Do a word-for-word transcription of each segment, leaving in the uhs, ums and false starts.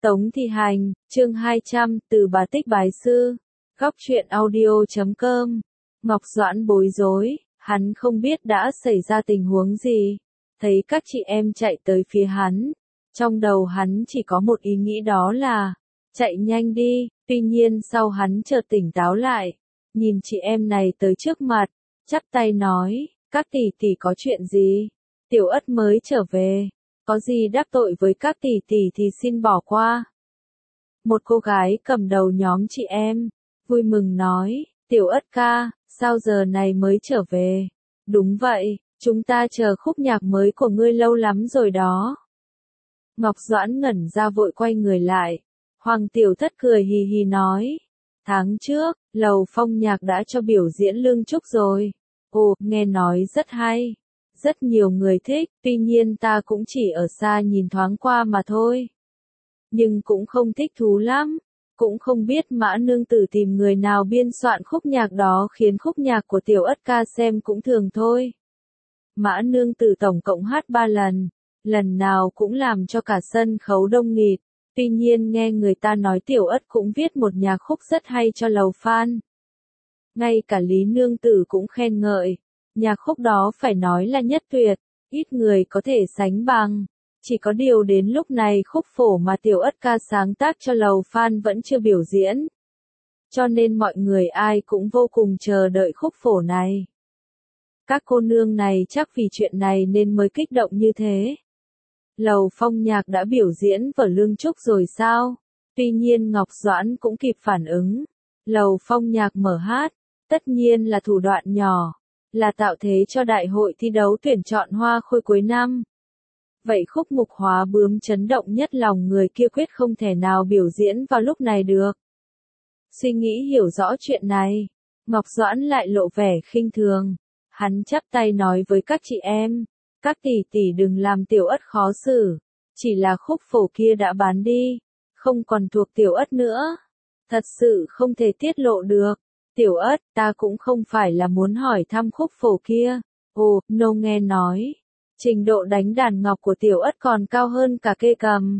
Tống Thị Hành, chương hai trăm, từ bà tích bái sư. Góc truyện audio chấm com. Ngọc Doãn bối rối, hắn không biết đã xảy ra tình huống gì. Thấy các chị em chạy tới phía hắn. Trong đầu hắn chỉ có một ý nghĩ, đó là chạy nhanh đi. Tuy nhiên sau hắn chợt tỉnh táo lại, nhìn chị em này tới trước mặt, chắp tay nói, các tỷ tỷ có chuyện gì? Tiểu Ất mới trở về, có gì đắc tội với các tỷ tỷ thì xin bỏ qua. Một cô gái cầm đầu nhóm chị em, vui mừng nói, Tiểu Ất ca, sao giờ này mới trở về? Đúng vậy, chúng ta chờ khúc nhạc mới của ngươi lâu lắm rồi đó. Ngọc Doãn ngẩn ra vội quay người lại. Hoàng Tiểu Thất cười hì hì nói, tháng trước, Lầu Phong Nhạc đã cho biểu diễn Lương Trúc rồi. Ồ, nghe nói rất hay. Rất nhiều người thích, tuy nhiên ta cũng chỉ ở xa nhìn thoáng qua mà thôi. Nhưng cũng không thích thú lắm. Cũng không biết Mã Nương Tử tìm người nào biên soạn khúc nhạc đó khiến khúc nhạc của Tiểu Ất ca xem cũng thường thôi. Mã Nương Tử tổng cộng hát ba lần, lần nào cũng làm cho cả sân khấu đông nghịt. Tuy nhiên nghe người ta nói Tiểu Ất cũng viết một nhạc khúc rất hay cho Lầu Phan. Ngay cả Lý Nương Tử cũng khen ngợi, nhạc khúc đó phải nói là nhất tuyệt, ít người có thể sánh bằng. Chỉ có điều đến lúc này khúc phổ mà Tiểu Ất ca sáng tác cho Lầu Phan vẫn chưa biểu diễn. Cho nên mọi người ai cũng vô cùng chờ đợi khúc phổ này. Các cô nương này chắc vì chuyện này nên mới kích động như thế. Lầu Phong Nhạc đã biểu diễn vở Lương Trúc rồi sao? Tuy nhiên Ngọc Doãn cũng kịp phản ứng. Lầu Phong Nhạc mở hát, tất nhiên là thủ đoạn nhỏ, là tạo thế cho đại hội thi đấu tuyển chọn hoa khôi cuối năm. Vậy khúc Mục Hóa Bướm chấn động nhất lòng người kia quyết không thể nào biểu diễn vào lúc này được. Suy nghĩ hiểu rõ chuyện này, Ngọc Doãn lại lộ vẻ khinh thường. Hắn chắp tay nói với các chị em, các tỷ tỷ đừng làm Tiểu Ất khó xử, chỉ là khúc phổ kia đã bán đi, không còn thuộc Tiểu Ất nữa. Thật sự không thể tiết lộ được. Tiểu Ất, ta cũng không phải là muốn hỏi thăm khúc phổ kia. Ồ, nô nghe nói, trình độ đánh đàn ngọc của Tiểu Ất còn cao hơn cả kê cầm.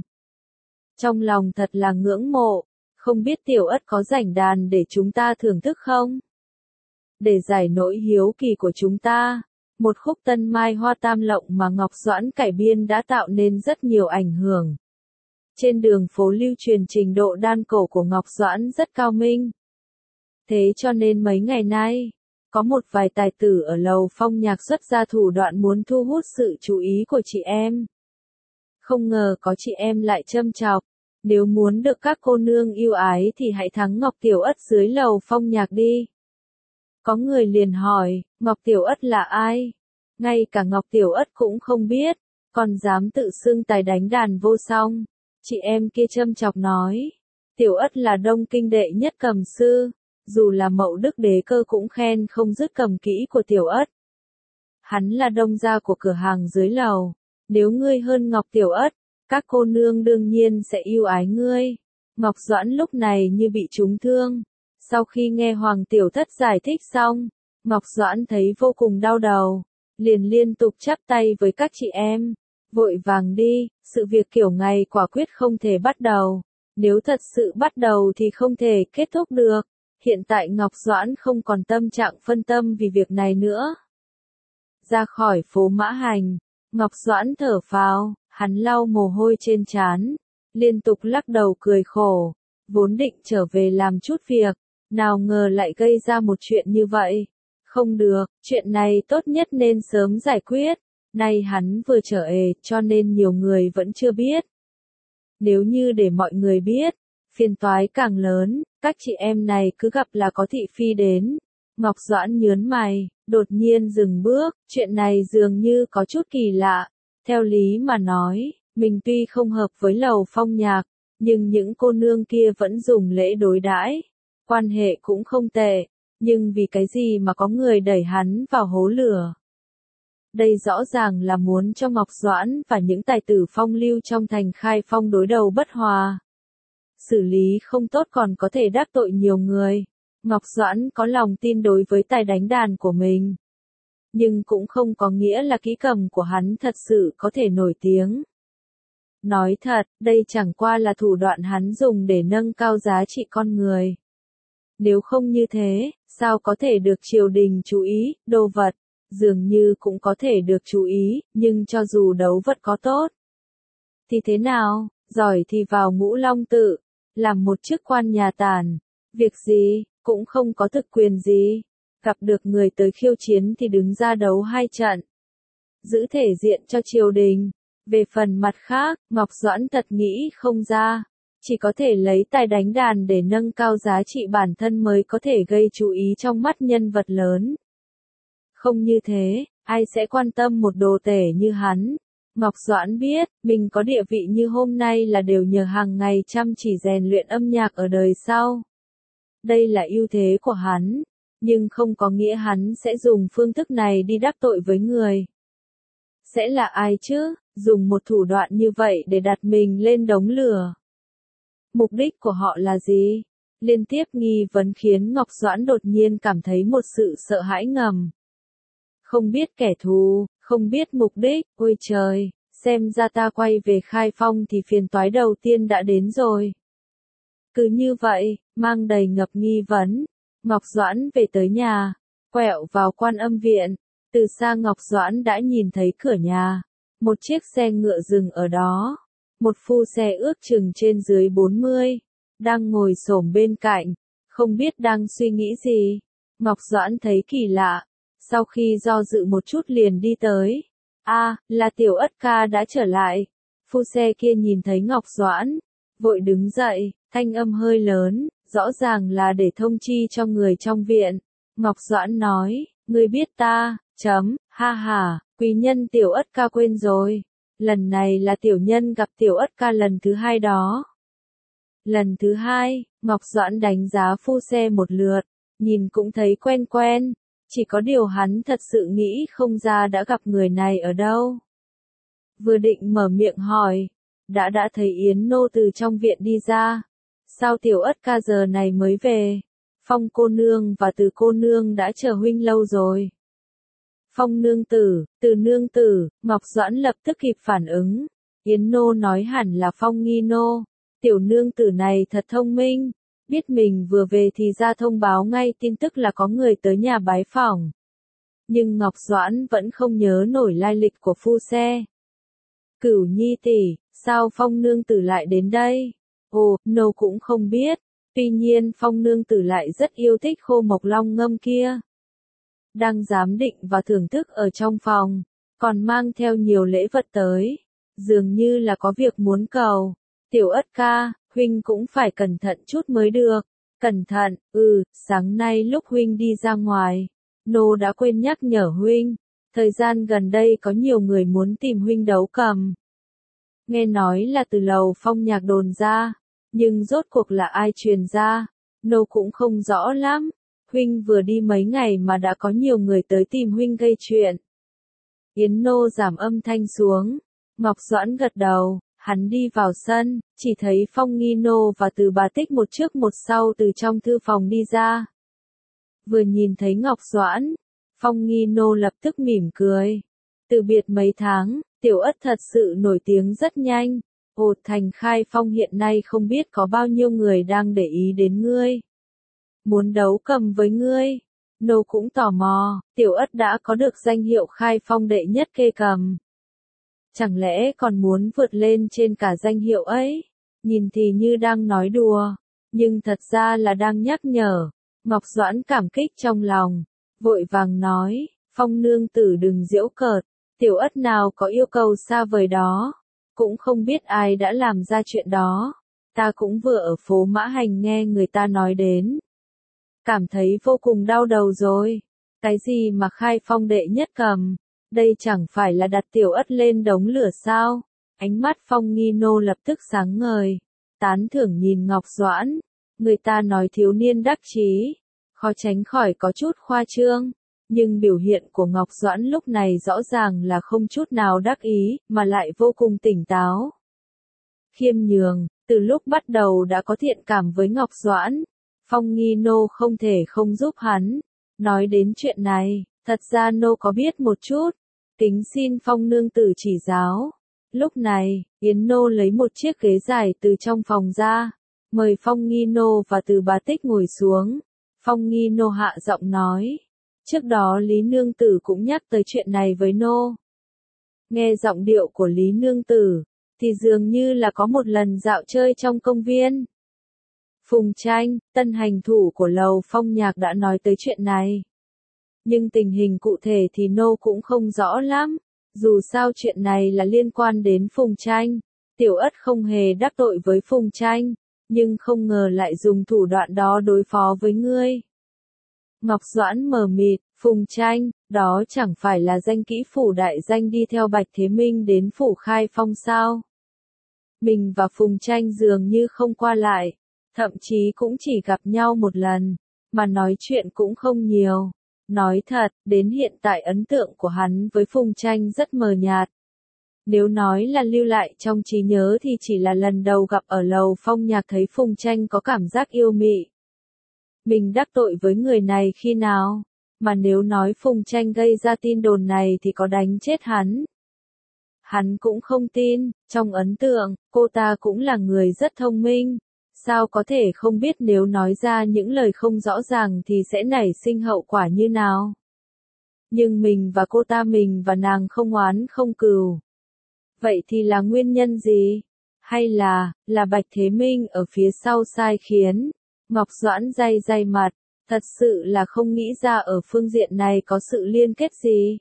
Trong lòng thật là ngưỡng mộ, không biết Tiểu Ất có rảnh đàn để chúng ta thưởng thức không? Để giải nỗi hiếu kỳ của chúng ta, một khúc Tân Mai Hoa Tam Lộng mà Ngọc Doãn cải biên đã tạo nên rất nhiều ảnh hưởng. Trên đường phố lưu truyền trình độ đan cổ của Ngọc Doãn rất cao minh. Thế cho nên mấy ngày nay, có một vài tài tử ở Lầu Phong Nhạc xuất ra thủ đoạn muốn thu hút sự chú ý của chị em. Không ngờ có chị em lại châm chọc, nếu muốn được các cô nương yêu ái thì hãy thắng Ngọc Tiểu Ất dưới Lầu Phong Nhạc đi. Có người liền hỏi, Ngọc Tiểu Ất là ai? Ngay cả Ngọc Tiểu Ất cũng không biết, còn dám tự xưng tài đánh đàn vô song. Chị em kia châm chọc nói, Tiểu Ất là Đông Kinh đệ nhất cầm sư, dù là Mậu Đức Đế Cơ cũng khen không dứt cầm kỹ của Tiểu Ất. Hắn là đông gia của cửa hàng dưới lầu, nếu ngươi hơn Ngọc Tiểu Ất, các cô nương đương nhiên sẽ yêu ái ngươi. Ngọc Doãn lúc này như bị trúng thương. Sau khi nghe Hoàng Tiểu Thất giải thích xong, Ngọc Doãn thấy vô cùng đau đầu, liền liên tục chắp tay với các chị em, vội vàng đi, sự việc kiểu ngày quả quyết không thể bắt đầu, nếu thật sự bắt đầu thì không thể kết thúc được. Hiện tại Ngọc Doãn không còn tâm trạng phân tâm vì việc này nữa. Ra khỏi phố Mã Hành, Ngọc Doãn thở phào, hắn lau mồ hôi trên trán, liên tục lắc đầu cười khổ, vốn định trở về làm chút việc, nào ngờ lại gây ra một chuyện như vậy. Không được, chuyện này tốt nhất nên sớm giải quyết. Nay hắn vừa trở ề cho nên nhiều người vẫn chưa biết. Nếu như để mọi người biết, phiền toái càng lớn, các chị em này cứ gặp là có thị phi đến. Ngọc Doãn nhớn mày, đột nhiên dừng bước, chuyện này dường như có chút kỳ lạ. Theo lý mà nói, mình tuy không hợp với Lầu Phong Nhạc, nhưng những cô nương kia vẫn dùng lễ đối đãi, quan hệ cũng không tệ, nhưng vì cái gì mà có người đẩy hắn vào hố lửa? Đây rõ ràng là muốn cho Ngọc Doãn và những tài tử phong lưu trong thành Khai Phong đối đầu bất hòa. Xử lý không tốt còn có thể đắc tội nhiều người. Ngọc Doãn có lòng tin đối với tài đánh đàn của mình, nhưng cũng không có nghĩa là kỹ cầm của hắn thật sự có thể nổi tiếng. Nói thật, đây chẳng qua là thủ đoạn hắn dùng để nâng cao giá trị con người. Nếu không như thế, sao có thể được triều đình chú ý, đồ vật, dường như cũng có thể được chú ý, nhưng cho dù đấu vật có tốt, thì thế nào, giỏi thì vào Ngũ Long Tự, làm một chức quan nhà tản, việc gì, cũng không có thực quyền gì, gặp được người tới khiêu chiến thì đứng ra đấu hai trận, giữ thể diện cho triều đình. Về phần mặt khác, Ngọc Doãn thật nghĩ không ra, chỉ có thể lấy tài đánh đàn để nâng cao giá trị bản thân mới có thể gây chú ý trong mắt nhân vật lớn. Không như thế, ai sẽ quan tâm một đồ tể như hắn? Ngọc Doãn biết, mình có địa vị như hôm nay là đều nhờ hàng ngày chăm chỉ rèn luyện âm nhạc ở đời sau. Đây là ưu thế của hắn, nhưng không có nghĩa hắn sẽ dùng phương thức này đi đắc tội với người. Sẽ là ai chứ, dùng một thủ đoạn như vậy để đặt mình lên đống lửa? Mục đích của họ là gì? Liên tiếp nghi vấn khiến Ngọc Doãn đột nhiên cảm thấy một sự sợ hãi ngầm. Không biết kẻ thù, không biết mục đích, ôi trời, xem ra ta quay về Khai Phong thì phiền toái đầu tiên đã đến rồi. Cứ như vậy, mang đầy ngập nghi vấn, Ngọc Doãn về tới nhà, quẹo vào Quan Âm viện, từ xa Ngọc Doãn đã nhìn thấy cửa nhà, một chiếc xe ngựa dừng ở đó, một phu xe ước chừng trên dưới bốn mươi, đang ngồi xổm bên cạnh, không biết đang suy nghĩ gì. Ngọc Doãn thấy kỳ lạ, sau khi do dự một chút liền đi tới. A, à, là Tiểu Ất ca đã trở lại. Phu xe kia nhìn thấy Ngọc Doãn, vội đứng dậy, thanh âm hơi lớn, rõ ràng là để thông chi cho người trong viện. Ngọc Doãn nói, ngươi biết ta, chấm, ha ha, quý nhân Tiểu Ất ca quên rồi. Lần này là tiểu nhân gặp Tiểu Ất ca lần thứ hai đó. Lần thứ hai, Ngọc Doãn đánh giá phu xe một lượt, nhìn cũng thấy quen quen, chỉ có điều hắn thật sự nghĩ không ra đã gặp người này ở đâu. Vừa định mở miệng hỏi, đã đã thấy Yến Nô từ trong viện đi ra. Sao Tiểu Ất ca giờ này mới về? Phong cô nương và Từ cô nương đã chờ huynh lâu rồi. Phong nương tử, Từ nương tử, Ngọc Doãn lập tức kịp phản ứng. Yến Nô nói hẳn là Phong nghi nô. Tiểu nương tử này thật thông minh, biết mình vừa về thì ra thông báo ngay tin tức là có người tới nhà bái phỏng. Nhưng Ngọc Doãn vẫn không nhớ nổi lai lịch của phu xe. Cửu nhi tỷ, sao Phong nương tử lại đến đây? Ồ, nô cũng không biết, tuy nhiên Phong nương tử lại rất yêu thích khô mộc long ngâm kia. Đang giám định và thưởng thức ở trong phòng, còn mang theo nhiều lễ vật tới, dường như là có việc muốn cầu. Tiểu Ất ca, huynh cũng phải cẩn thận chút mới được. Cẩn thận, ừ, sáng nay lúc huynh đi ra ngoài, nô đã quên nhắc nhở huynh, thời gian gần đây có nhiều người muốn tìm huynh đấu cầm. Nghe nói là từ lầu Phong nhạc đồn ra, nhưng rốt cuộc là ai truyền ra, nô cũng không rõ lắm. Huynh vừa đi mấy ngày mà đã có nhiều người tới tìm huynh gây chuyện. Yến Nô giảm âm thanh xuống, Ngọc Doãn gật đầu. Hắn đi vào sân, chỉ thấy Phong Nghi Nô và Từ Bà Tích một trước một sau từ trong thư phòng đi ra. Vừa nhìn thấy Ngọc Doãn, Phong Nghi Nô lập tức mỉm cười. Từ biệt mấy tháng, Tiểu Ất thật sự nổi tiếng rất nhanh. Ồ, thành Khai Phong hiện nay không biết có bao nhiêu người đang để ý đến ngươi. Muốn đấu cầm với ngươi. Nô cũng tò mò, Tiểu Ất đã có được danh hiệu Khai Phong đệ nhất kê cầm. Chẳng lẽ còn muốn vượt lên trên cả danh hiệu ấy? Nhìn thì như đang nói đùa, nhưng thật ra là đang nhắc nhở. Ngọc Doãn cảm kích trong lòng, vội vàng nói, Phong nương tử đừng giễu cợt, Tiểu Ất nào có yêu cầu xa vời đó, cũng không biết ai đã làm ra chuyện đó. Ta cũng vừa ở phố Mã Hành nghe người ta nói đến, cảm thấy vô cùng đau đầu rồi. Cái gì mà Khai Phong đệ nhất cầm? Đây chẳng phải là đặt Tiểu Ất lên đống lửa sao? Ánh mắt Phong Nghi Nô lập tức sáng ngời, tán thưởng nhìn Ngọc Doãn. Người ta nói thiếu niên đắc chí, khó tránh khỏi có chút khoa trương, nhưng biểu hiện của Ngọc Doãn lúc này rõ ràng là không chút nào đắc ý, mà lại vô cùng tỉnh táo. Khiêm nhường, từ lúc bắt đầu đã có thiện cảm với Ngọc Doãn, Phong Nghi Nô không thể không giúp hắn. Nói đến chuyện này, thật ra Nô có biết một chút, kính xin Phong nương tử chỉ giáo. Lúc này, Yến Nô lấy một chiếc ghế dài từ trong phòng ra, mời Phong Nghi Nô và Từ Bá Tích ngồi xuống. Phong Nghi Nô hạ giọng nói. Trước đó Lý Nương Tử cũng nhắc tới chuyện này với Nô. Nghe giọng điệu của Lý Nương Tử, thì dường như là có một lần dạo chơi trong công viên. Phùng Tranh, tân hành thủ của Lầu Phong Nhạc đã nói tới chuyện này. Nhưng tình hình cụ thể thì Nô cũng không rõ lắm. Dù sao chuyện này là liên quan đến Phùng Tranh. Tiểu Ất không hề đắc tội với Phùng Tranh, nhưng không ngờ lại dùng thủ đoạn đó đối phó với ngươi. Ngọc Doãn mờ mịt, Phùng Tranh, đó chẳng phải là danh kỹ phủ đại danh đi theo Bạch Thế Minh đến phủ Khai Phong sao? Mình và Phùng Tranh dường như không qua lại, thậm chí cũng chỉ gặp nhau một lần, mà nói chuyện cũng không nhiều. Nói thật, đến hiện tại ấn tượng của hắn với Phùng Tranh rất mờ nhạt. Nếu nói là lưu lại trong trí nhớ thì chỉ là lần đầu gặp ở Lầu Phong Nhạc thấy Phùng Tranh có cảm giác yêu mị. Mình đắc tội với người này khi nào? Mà nếu nói Phùng Tranh gây ra tin đồn này thì có đánh chết hắn. Hắn cũng không tin, trong ấn tượng, cô ta cũng là người rất thông minh. Sao có thể không biết nếu nói ra những lời không rõ ràng thì sẽ nảy sinh hậu quả như nào? Nhưng mình và cô ta mình và nàng không oán không cừu. Vậy thì là nguyên nhân gì? Hay là, là Bạch Thế Minh ở phía sau sai khiến? Ngọc Doãn day day mặt, thật sự là không nghĩ ra ở phương diện này có sự liên kết gì.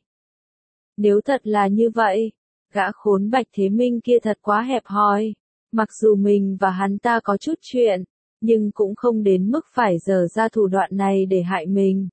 Nếu thật là như vậy, gã khốn Bạch Thế Minh kia thật quá hẹp hòi. Mặc dù mình và hắn ta có chút chuyện, nhưng cũng không đến mức phải dở ra thủ đoạn này để hại mình.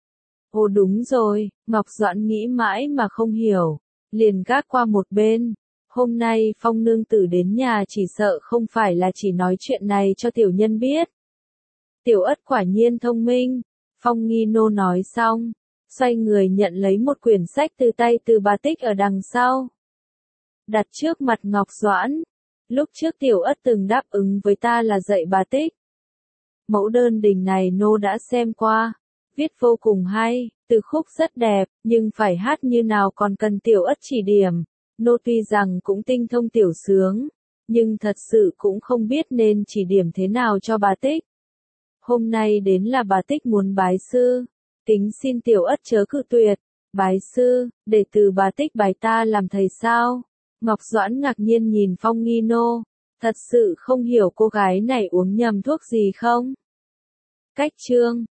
Ồ đúng rồi, Ngọc Doãn nghĩ mãi mà không hiểu, liền gác qua một bên. Hôm nay Phong Nương Tử đến nhà chỉ sợ không phải là chỉ nói chuyện này cho tiểu nhân biết. Tiểu Ất quả nhiên thông minh, Phong Nghi Nô nói xong, xoay người nhận lấy một quyển sách từ tay Từ Bá Tích ở đằng sau. Đặt trước mặt Ngọc Doãn. Lúc trước Tiểu Ất từng đáp ứng với ta là dạy Bá Tích. Mẫu đơn đình này Nô đã xem qua, viết vô cùng hay, từ khúc rất đẹp, nhưng phải hát như nào còn cần Tiểu Ất chỉ điểm. Nô tuy rằng cũng tinh thông tiểu sướng, nhưng thật sự cũng không biết nên chỉ điểm thế nào cho Bá Tích. Hôm nay đến là Bá Tích muốn bái sư, kính xin Tiểu Ất chớ cự tuyệt. Bái sư, để từ Bá Tích bái ta làm thầy sao? Ngọc Doãn ngạc nhiên nhìn Phong Nghi Nô, thật sự không hiểu cô gái này uống nhầm thuốc gì không? Cách chương